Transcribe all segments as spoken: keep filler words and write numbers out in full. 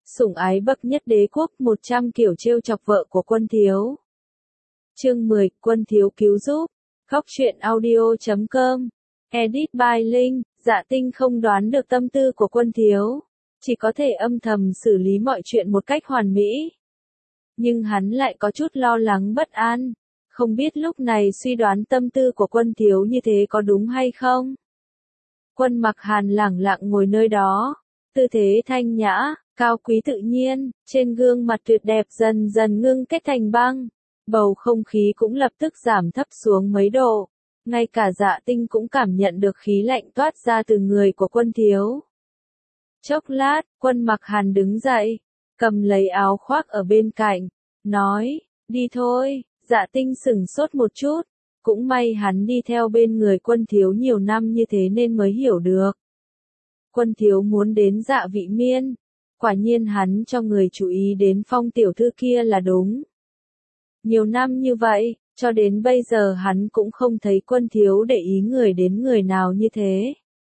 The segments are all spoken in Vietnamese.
Sủng ái bậc nhất đế quốc, một trăm kiểu trêu chọc vợ của Quân Thiếu. Chương mười, Quân Thiếu cứu giúp. Góc truyện audio chấm com. Edit by Linh. Dạ Tinh không đoán được tâm tư của Quân Thiếu, chỉ có thể âm thầm xử lý mọi chuyện một cách hoàn mỹ. Nhưng hắn lại có chút lo lắng bất an, không biết lúc này suy đoán tâm tư của Quân Thiếu như thế có đúng hay không. Quân Mặc Hàn lẳng lặng ngồi nơi đó, tư thế thanh nhã, cao quý tự nhiên, trên gương mặt tuyệt đẹp dần dần ngưng kết thành băng, bầu không khí cũng lập tức giảm thấp xuống mấy độ, ngay cả Dạ Tinh cũng cảm nhận được khí lạnh toát ra từ người của Quân Thiếu. Chốc lát, Quân Mặc Hàn đứng dậy, cầm lấy áo khoác ở bên cạnh, nói, đi thôi. Dạ Tinh sửng sốt một chút, cũng may hắn đi theo bên người Quân Thiếu nhiều năm như thế nên mới hiểu được. Quân Thiếu muốn đến Dạ Vị Miên, quả nhiên hắn cho người chú ý đến Phong tiểu thư kia là đúng. Nhiều năm như vậy, cho đến bây giờ hắn cũng không thấy Quân Thiếu để ý người đến người nào như thế.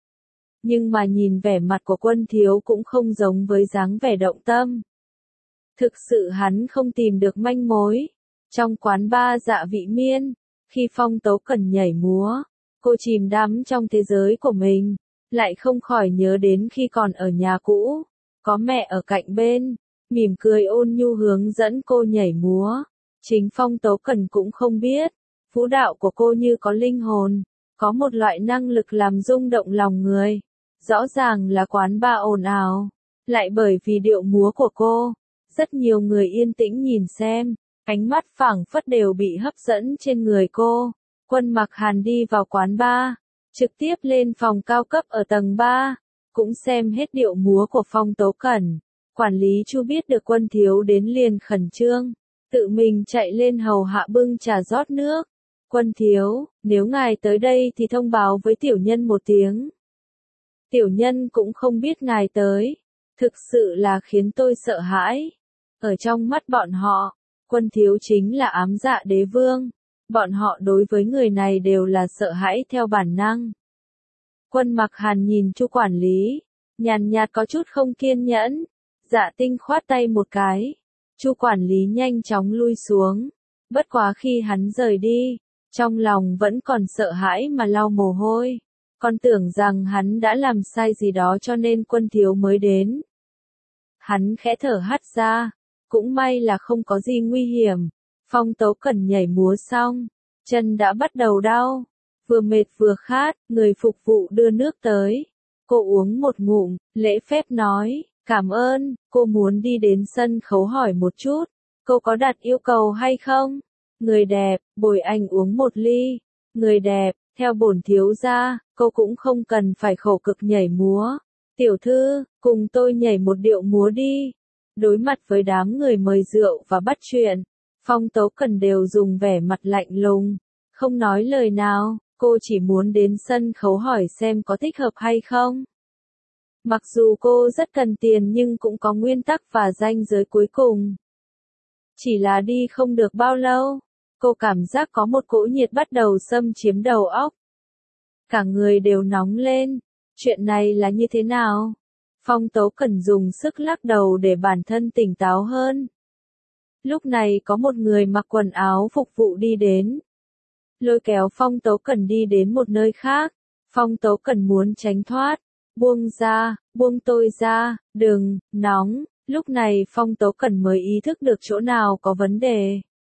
Nhưng mà nhìn vẻ mặt của Quân Thiếu cũng không giống với dáng vẻ động tâm. Thực sự hắn không tìm được manh mối. Trong quán bar Dạ Vị Miên, khi Phong Tố Cẩn nhảy múa, cô chìm đắm trong thế giới của mình, lại không khỏi nhớ đến khi còn ở nhà cũ, có mẹ ở cạnh bên, mỉm cười ôn nhu hướng dẫn cô nhảy múa. Chính Phong Tố Cẩn cũng không biết, vũ đạo của cô như có linh hồn, có một loại năng lực làm rung động lòng người. Rõ ràng là quán bar ồn ào, lại bởi vì điệu múa của cô, rất nhiều người yên tĩnh nhìn xem. Ánh mắt phảng phất đều bị hấp dẫn trên người cô. Quân Mặc Hàn đi vào quán bar, trực tiếp lên phòng cao cấp ở tầng ba, cũng xem hết điệu múa của Phong Tố Cẩn. Quản lý Chu biết được Quân Thiếu đến liền khẩn trương, tự mình chạy lên hầu hạ bưng trà rót nước. Quân Thiếu, nếu ngài tới đây thì thông báo với tiểu nhân một tiếng. Tiểu nhân cũng không biết ngài tới, thực sự là khiến tôi sợ hãi. Ở trong mắt bọn họ, Quân Thiếu chính là ám dạ đế vương, bọn họ đối với người này đều là sợ hãi theo bản năng. Quân Mặc Hàn nhìn Chu quản lý, nhàn nhạt có chút không kiên nhẫn. Dạ Tinh khoát tay một cái, Chu quản lý nhanh chóng lui xuống, bất quá khi hắn rời đi, trong lòng vẫn còn sợ hãi mà lau mồ hôi, còn tưởng rằng hắn đã làm sai gì đó cho nên Quân Thiếu mới đến. Hắn khẽ thở hắt ra. Cũng may là không có gì nguy hiểm. Phong Tố Cẩn nhảy múa xong, chân đã bắt đầu đau, vừa mệt vừa khát, người phục vụ đưa nước tới. Cô uống một ngụm, lễ phép nói, cảm ơn. Cô muốn đi đến sân khấu hỏi một chút, cô có đặt yêu cầu hay không? Người đẹp, bồi anh uống một ly. Người đẹp, theo bổn thiếu gia, cô cũng không cần phải khổ cực nhảy múa. Tiểu thư, cùng tôi nhảy một điệu múa đi. Đối mặt với đám người mời rượu và bắt chuyện, Phong Tố Cẩn đều dùng vẻ mặt lạnh lùng, không nói lời nào, cô chỉ muốn đến sân khấu hỏi xem có thích hợp hay không. Mặc dù cô rất cần tiền nhưng cũng có nguyên tắc và ranh giới cuối cùng. Chỉ là đi không được bao lâu, cô cảm giác có một cỗ nhiệt bắt đầu xâm chiếm đầu óc. Cả người đều nóng lên, chuyện này là như thế nào? Phong Tố Cẩn dùng sức lắc đầu để bản thân tỉnh táo hơn. Lúc này có một người mặc quần áo phục vụ đi đến, lôi kéo Phong Tố Cẩn đi đến một nơi khác. Phong Tố Cẩn muốn tránh thoát, buông ra, buông tôi ra, đừng, nóng. Lúc này Phong Tố Cẩn mới ý thức được chỗ nào có vấn đề.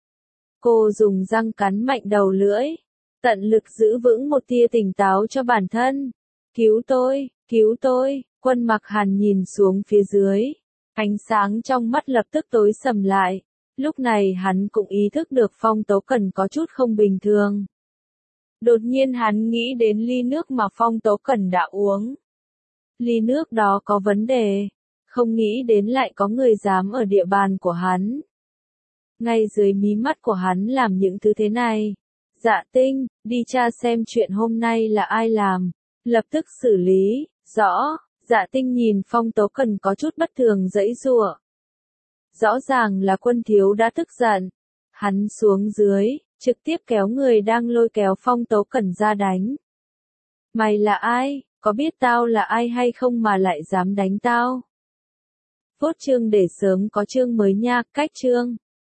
Cô dùng răng cắn mạnh đầu lưỡi, tận lực giữ vững một tia tỉnh táo cho bản thân. Cứu tôi, cứu tôi. Quân Mặc Hàn nhìn xuống phía dưới, ánh sáng trong mắt lập tức tối sầm lại. Lúc này hắn cũng ý thức được Phong Tố Cẩn có chút không bình thường. Đột nhiên hắn nghĩ đến ly nước mà Phong Tố Cẩn đã uống. Ly nước đó có vấn đề, không nghĩ đến lại có người dám ở địa bàn của hắn. Ngay dưới mí mắt của hắn làm những thứ thế này. Dạ Tinh, đi tra xem chuyện hôm nay là ai làm, lập tức xử lý, rõ. Dạ Tinh nhìn Phong Tố Cẩn có chút bất thường giãy giụa. Rõ ràng là Quân Thiếu đã tức giận. Hắn xuống dưới, trực tiếp kéo người đang lôi kéo Phong Tố Cẩn ra đánh. Mày là ai? Có biết tao là ai hay không mà lại dám đánh tao? phốt chương để sớm có chương mới nha. Cách chương